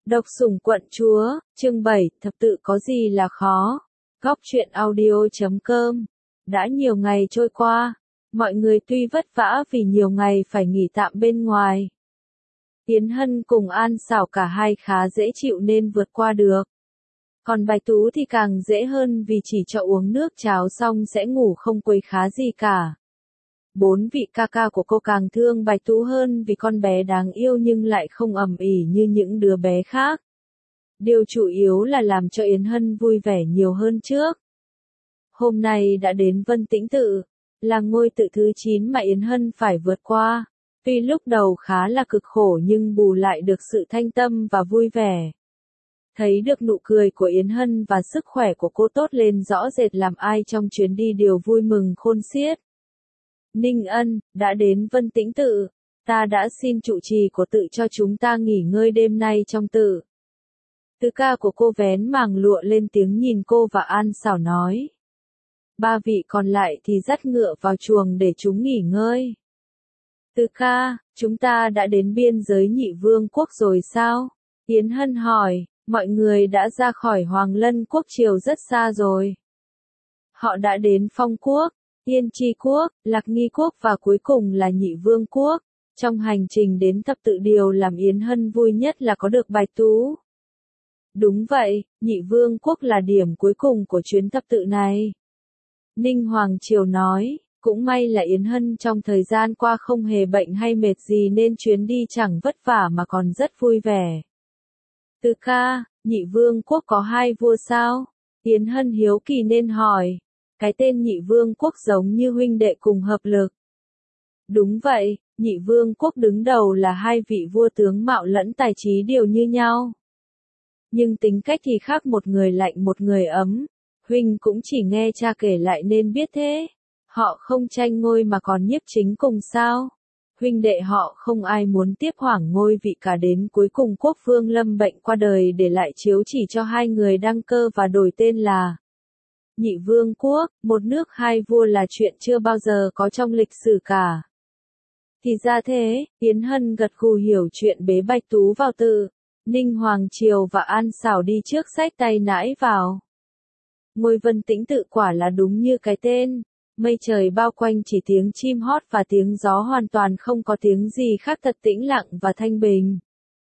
Độc sủng quận chúa, chương 7, thập tự có gì là khó. Góc truyện audio.com. Đã nhiều ngày trôi qua, mọi người tuy vất vả vì nhiều ngày phải nghỉ tạm bên ngoài. Yến Hân cùng An Xảo cả hai khá dễ chịu nên vượt qua được. Còn Bạch Tú thì càng dễ hơn vì chỉ cho uống nước cháo xong sẽ ngủ không quấy khá gì cả. Bốn vị ca ca của cô càng thương Bạch Tú hơn vì con bé đáng yêu nhưng lại không ầm ĩ như những đứa bé khác. Điều chủ yếu là làm cho Yến Hân vui vẻ nhiều hơn trước. Hôm nay đã đến Vân Tĩnh Tự, là ngôi tự thứ 9 mà Yến Hân phải vượt qua. Tuy lúc đầu khá là cực khổ nhưng bù lại được sự thanh tâm và vui vẻ. Thấy được nụ cười của Yến Hân và sức khỏe của cô tốt lên rõ rệt làm ai trong chuyến đi đều vui mừng khôn xiết. Ninh Ân, đã đến Vân Tĩnh Tự, ta đã xin trụ trì của tự cho chúng ta nghỉ ngơi đêm nay trong tự. Tứ ca của cô vén màng lụa lên tiếng nhìn cô và An Xảo nói. Ba vị còn lại thì dắt ngựa vào chuồng để chúng nghỉ ngơi. Tứ ca, chúng ta đã đến biên giới Nhị Vương quốc rồi sao? Yến Hân hỏi, mọi người đã ra khỏi Hoàng Lân quốc triều rất xa rồi. Họ đã đến Phong quốc, Yên Chi quốc, Lạc Nghi quốc và cuối cùng là Nhị Vương quốc. Trong hành trình đến thập tự điều làm Yến Hân vui nhất là có được Bạch Tú. Đúng vậy, Nhị Vương quốc là điểm cuối cùng của chuyến thập tự này. Ninh Hoàng Triều nói, cũng may là Yến Hân trong thời gian qua không hề bệnh hay mệt gì nên chuyến đi chẳng vất vả mà còn rất vui vẻ. Tứ ca, Nhị Vương quốc có hai vua sao? Yến Hân hiếu kỳ nên hỏi. Cái tên Nhị Vương quốc giống như huynh đệ cùng hợp lực. Đúng vậy, Nhị Vương quốc đứng đầu là hai vị vua tướng mạo lẫn tài trí đều như nhau. Nhưng tính cách thì khác, một người lạnh một người ấm. Huynh cũng chỉ nghe cha kể lại nên biết thế. Họ không tranh ngôi mà còn nhiếp chính cùng sao? Huynh đệ họ không ai muốn tiếp hoảng ngôi vị cả, đến cuối cùng quốc vương lâm bệnh qua đời để lại chiếu chỉ cho hai người đăng cơ và đổi tên là Nhị Vương quốc. Một nước hai vua là chuyện chưa bao giờ có trong lịch sử cả. Thì ra thế, Yến Hân gật gù hiểu chuyện, bế Bạch Tú vào tự. Ninh Hoàng Triều và An Xảo đi trước xách tay nãi vào. Ngôi Vân Tĩnh Tự quả là đúng như cái tên. Mây trời bao quanh, chỉ tiếng chim hót và tiếng gió, hoàn toàn không có tiếng gì khác, thật tĩnh lặng và thanh bình.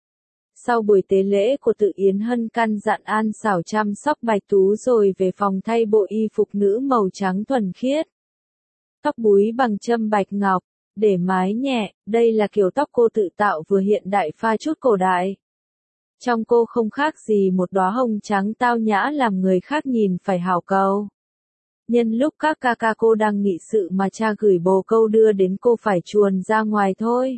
Sau buổi tế lễ của tự, Yến Hân căn dặn An Xảo chăm sóc Bạch Tú rồi về phòng thay bộ y phục nữ màu trắng thuần khiết. Tóc búi bằng châm bạch ngọc, để mái nhẹ, đây là kiểu tóc cô tự tạo vừa hiện đại pha chút cổ đại. Trong cô không khác gì một đóa hồng trắng tao nhã làm người khác nhìn phải hảo cầu. Nhân lúc các ca ca cô đang nghị sự mà cha gửi bồ câu đưa đến, cô phải chuồn ra ngoài thôi.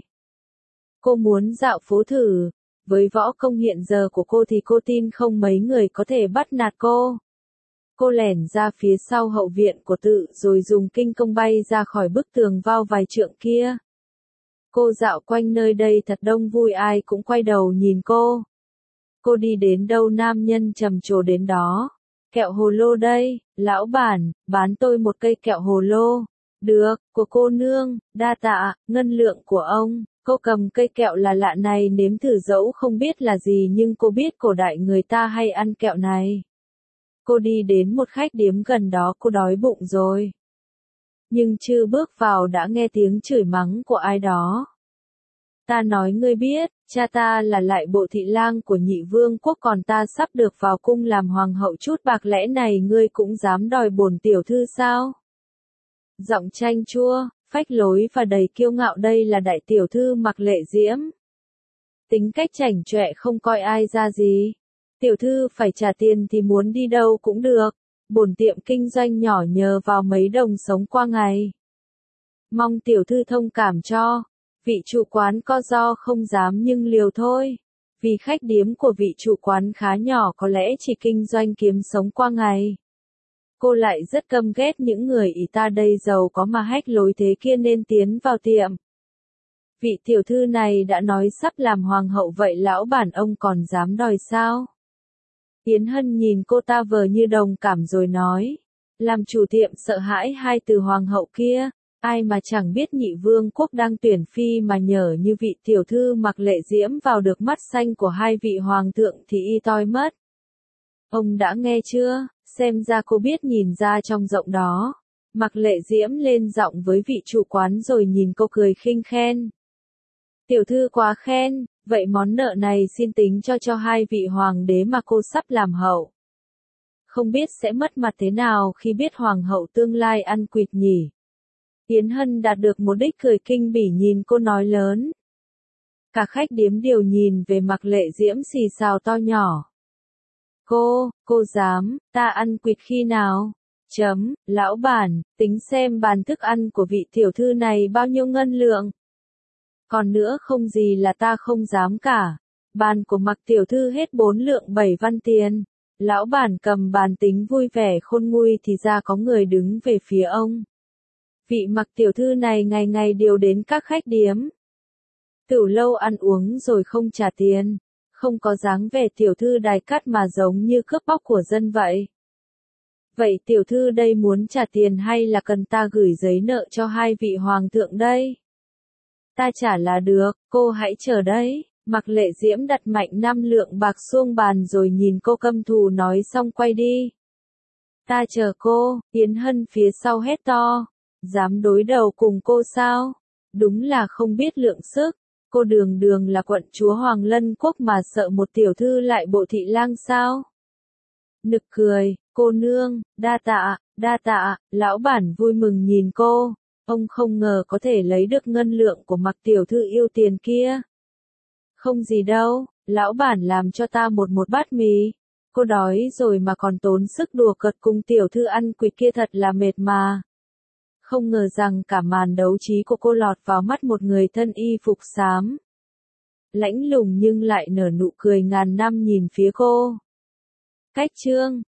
Cô muốn dạo phố thử. Với võ công hiện giờ của cô thì cô tin không mấy người có thể bắt nạt cô. Cô lẻn ra phía sau hậu viện của tự rồi dùng kinh công bay ra khỏi bức tường vào vài trượng kia. Cô dạo quanh nơi đây thật đông vui, ai cũng quay đầu nhìn cô. Cô đi đến đâu nam nhân trầm trồ đến đó. Kẹo hồ lô đây, lão bản, bán tôi một cây kẹo hồ lô. Được, của cô nương, đa tạ, ngân lượng của ông. Cô cầm cây kẹo là lạ này nếm thử, dẫu không biết là gì nhưng cô biết cổ đại người ta hay ăn kẹo này. Cô đi đến một khách điếm gần đó, cô đói bụng rồi. Nhưng chưa bước vào đã nghe tiếng chửi mắng của ai đó. Ta nói ngươi biết, cha ta là lại bộ thị lang của Nhị Vương quốc, còn ta sắp được vào cung làm hoàng hậu, chút bạc lẽ này ngươi cũng dám đòi bổn tiểu thư sao? Giọng chanh chua, phách lối và đầy kiêu ngạo, đây là đại tiểu thư Mặc Lệ Diễm. Tính cách chảnh chọe không coi ai ra gì. Tiểu thư phải trả tiền thì muốn đi đâu cũng được. Bổn tiệm kinh doanh nhỏ nhờ vào mấy đồng sống qua ngày. Mong tiểu thư thông cảm cho. Vị chủ quán co do không dám nhưng liều thôi. Vì khách điếm của vị chủ quán khá nhỏ, có lẽ chỉ kinh doanh kiếm sống qua ngày. Cô lại rất căm ghét những người ỷ ta đây giàu có mà hách lối thế kia nên tiến vào tiệm. Vị tiểu thư này đã nói sắp làm hoàng hậu, vậy lão bản ông còn dám đòi sao? Yến Hân nhìn cô ta vờ như đồng cảm rồi nói. Làm chủ tiệm sợ hãi hai từ hoàng hậu kia. Ai mà chẳng biết nhị vương quốc đang tuyển phi mà nhờ như vị tiểu thư Mặc Lệ Diễm vào được mắt xanh của hai vị hoàng thượng thì y toi mất. Ông đã nghe chưa, xem ra cô biết nhìn ra trong giọng đó. Mặc Lệ Diễm lên giọng với vị chủ quán rồi nhìn cô cười khinh khen. Tiểu thư quá khen, vậy món nợ này xin tính cho hai vị hoàng đế mà cô sắp làm hậu. Không biết sẽ mất mặt thế nào khi biết hoàng hậu tương lai ăn quỵt nhỉ. Yến Hân đạt được mục đích cười kinh bỉ nhìn cô nói lớn. Cả khách điếm đều nhìn về Mặc Lệ Diễm xì xào to nhỏ. Cô dám, ta ăn quỵt khi nào? Lão bản, tính xem bàn thức ăn của vị tiểu thư này bao nhiêu ngân lượng. Còn nữa không gì là ta không dám cả. Bàn của Mặc tiểu thư hết 4 lượng 7 văn tiền. Lão bản cầm bàn tính vui vẻ khôn nguôi thì ra có người đứng về phía ông. Vị Mặc tiểu thư này ngày ngày đều đến các khách điếm tửu lâu ăn uống rồi không trả tiền, không có dáng vẻ tiểu thư đài cát mà giống như cướp bóc của dân vậy. Vậy tiểu thư đây muốn trả tiền hay là cần ta gửi giấy nợ cho hai vị hoàng thượng đây? Ta trả là được, cô hãy chờ đấy. Mặc Lệ Diễm đặt mạnh 5 lượng bạc xuống bàn rồi nhìn cô căm thù nói xong quay đi. Ta chờ cô, Yến Hân phía sau hét to. Dám đối đầu cùng cô sao? Đúng là không biết lượng sức. Cô đường đường là quận chúa Hoàng Lân Quốc mà sợ một tiểu thư lại bộ thị lang sao? Nực cười, cô nương, đa tạ, lão bản vui mừng nhìn cô. Ông không ngờ có thể lấy được ngân lượng của Mặc tiểu thư yêu tiền kia. Không gì đâu, lão bản làm cho ta một bát mì. Cô đói rồi mà còn tốn sức đùa cợt cùng tiểu thư ăn quỵt kia thật là mệt mà. Không ngờ rằng cả màn đấu trí của cô lọt vào mắt một người thân y phục xám. Lãnh lùng nhưng lại nở nụ cười ngàn năm nhìn phía cô. Cách chương